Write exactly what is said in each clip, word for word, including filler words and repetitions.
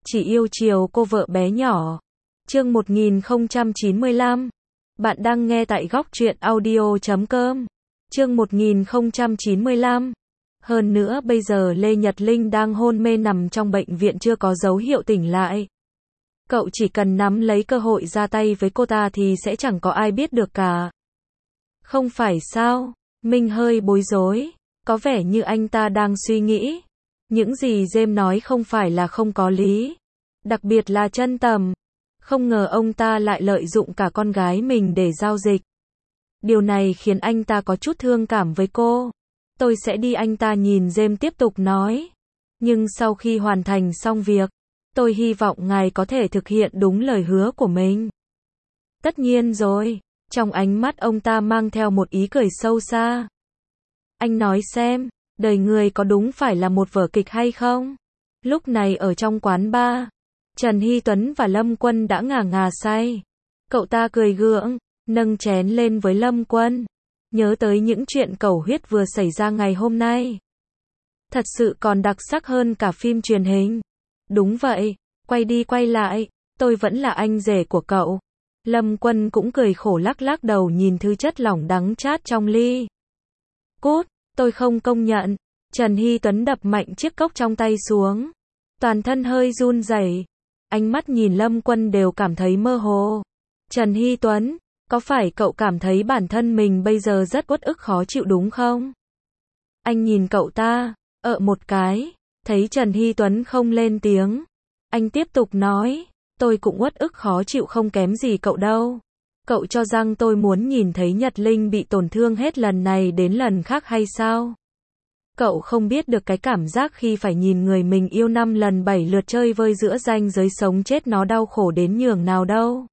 chỉ yêu chiều cô vợ bé nhỏ. Chương một nghìn không trăm chín mươi lăm. Bạn đang nghe tại góc truyện audio chấm com. Chương một nghìn không trăm chín mươi lăm. Hơn nữa bây giờ Lê Nhật Linh đang hôn mê nằm trong bệnh viện chưa có dấu hiệu tỉnh lại. Cậu chỉ cần nắm lấy cơ hội ra tay với cô ta thì sẽ chẳng có ai biết được cả. Không phải sao? Minh hơi bối rối. Có vẻ như anh ta đang suy nghĩ. Những gì James nói không phải là không có lý. Đặc biệt là Chân Tầm. Không ngờ ông ta lại lợi dụng cả con gái mình để giao dịch. Điều này khiến anh ta có chút thương cảm với cô. Tôi sẽ đi, anh ta nhìn James tiếp tục nói. Nhưng sau khi hoàn thành xong việc, tôi hy vọng ngài có thể thực hiện đúng lời hứa của mình. Tất nhiên rồi. Trong ánh mắt ông ta mang theo một ý cười sâu xa. Anh nói xem, đời người có đúng phải là một vở kịch hay không? Lúc này ở trong quán bar, Trần Hy Tuấn và Lâm Quân đã ngà ngà say. Cậu ta cười gượng, nâng chén lên với Lâm Quân. Nhớ tới những chuyện cầu huyết vừa xảy ra ngày hôm nay. Thật sự còn đặc sắc hơn cả phim truyền hình. Đúng vậy, quay đi quay lại, tôi vẫn là anh rể của cậu. Lâm Quân cũng cười khổ lắc lắc đầu nhìn thứ chất lỏng đắng chát trong ly. Cút, tôi không công nhận. Trần Hy Tuấn đập mạnh chiếc cốc trong tay xuống. Toàn thân hơi run rẩy. Ánh mắt nhìn Lâm Quân đều cảm thấy mơ hồ. Trần Hy Tuấn, có phải cậu cảm thấy bản thân mình bây giờ rất uất ức khó chịu đúng không? Anh nhìn cậu ta, ợ một cái, thấy Trần Hy Tuấn không lên tiếng. Anh tiếp tục nói, tôi cũng uất ức khó chịu không kém gì cậu đâu. Cậu cho rằng tôi muốn nhìn thấy Nhật Linh bị tổn thương hết lần này đến lần khác hay sao? Cậu không biết được cái cảm giác khi phải nhìn người mình yêu năm lần bảy lượt chơi vơi giữa ranh giới sống chết nó đau khổ đến nhường nào đâu.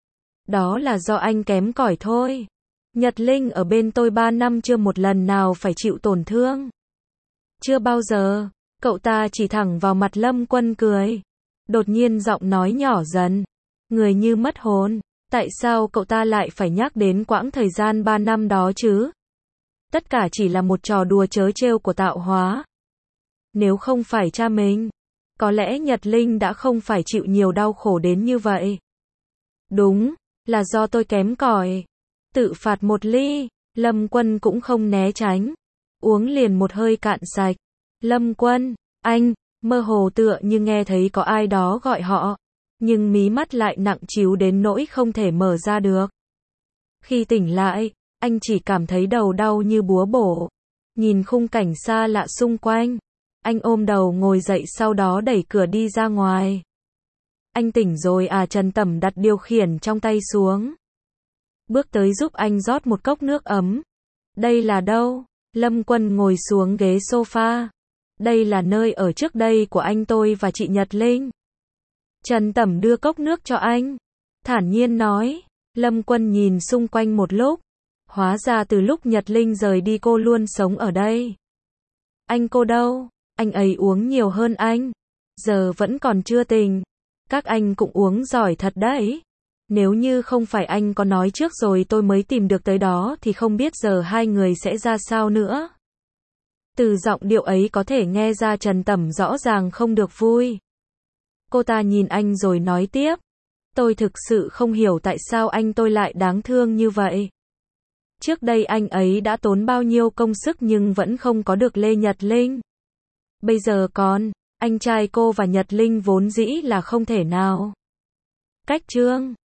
Đó là do anh kém cỏi thôi. Nhật Linh ở bên tôi ba năm chưa một lần nào phải chịu tổn thương. Chưa bao giờ. Cậu ta chỉ thẳng vào mặt Lâm Quân cười. Đột nhiên giọng nói nhỏ dần. Người như mất hồn. Tại sao cậu ta lại phải nhắc đến quãng thời gian ba năm đó chứ? Tất cả chỉ là một trò đùa trớ trêu của tạo hóa. Nếu không phải cha mình, có lẽ Nhật Linh đã không phải chịu nhiều đau khổ đến như vậy. Đúng, là do tôi kém cỏi. Tự phạt một ly, Lâm Quân cũng không né tránh. Uống liền một hơi cạn sạch. Lâm Quân, anh, mơ hồ tựa như nghe thấy có ai đó gọi họ. Nhưng mí mắt lại nặng trĩu đến nỗi không thể mở ra được. Khi tỉnh lại, anh chỉ cảm thấy đầu đau như búa bổ. Nhìn khung cảnh xa lạ xung quanh, anh ôm đầu ngồi dậy sau đó đẩy cửa đi ra ngoài. Anh tỉnh rồi à? Trần Tẩm đặt điều khiển trong tay xuống. Bước tới giúp anh rót một cốc nước ấm. Đây là đâu? Lâm Quân ngồi xuống ghế sofa. Đây là nơi ở trước đây của anh tôi và chị Nhật Linh. Trần Tẩm đưa cốc nước cho anh. Thản nhiên nói. Lâm Quân nhìn xung quanh một lúc. Hóa ra từ lúc Nhật Linh rời đi cô luôn sống ở đây. Anh cô đâu? Anh ấy uống nhiều hơn anh. Giờ vẫn còn chưa tỉnh. Các anh cũng uống giỏi thật đấy. Nếu như không phải anh có nói trước rồi tôi mới tìm được tới đó thì không biết giờ hai người sẽ ra sao nữa. Từ giọng điệu ấy có thể nghe ra Trần Tẩm rõ ràng không được vui. Cô ta nhìn anh rồi nói tiếp. Tôi thực sự không hiểu tại sao anh tôi lại đáng thương như vậy. Trước đây anh ấy đã tốn bao nhiêu công sức nhưng vẫn không có được Lê Nhật Linh. Bây giờ còn, anh trai cô và Nhật Linh vốn dĩ là không thể nào. Cách Trương,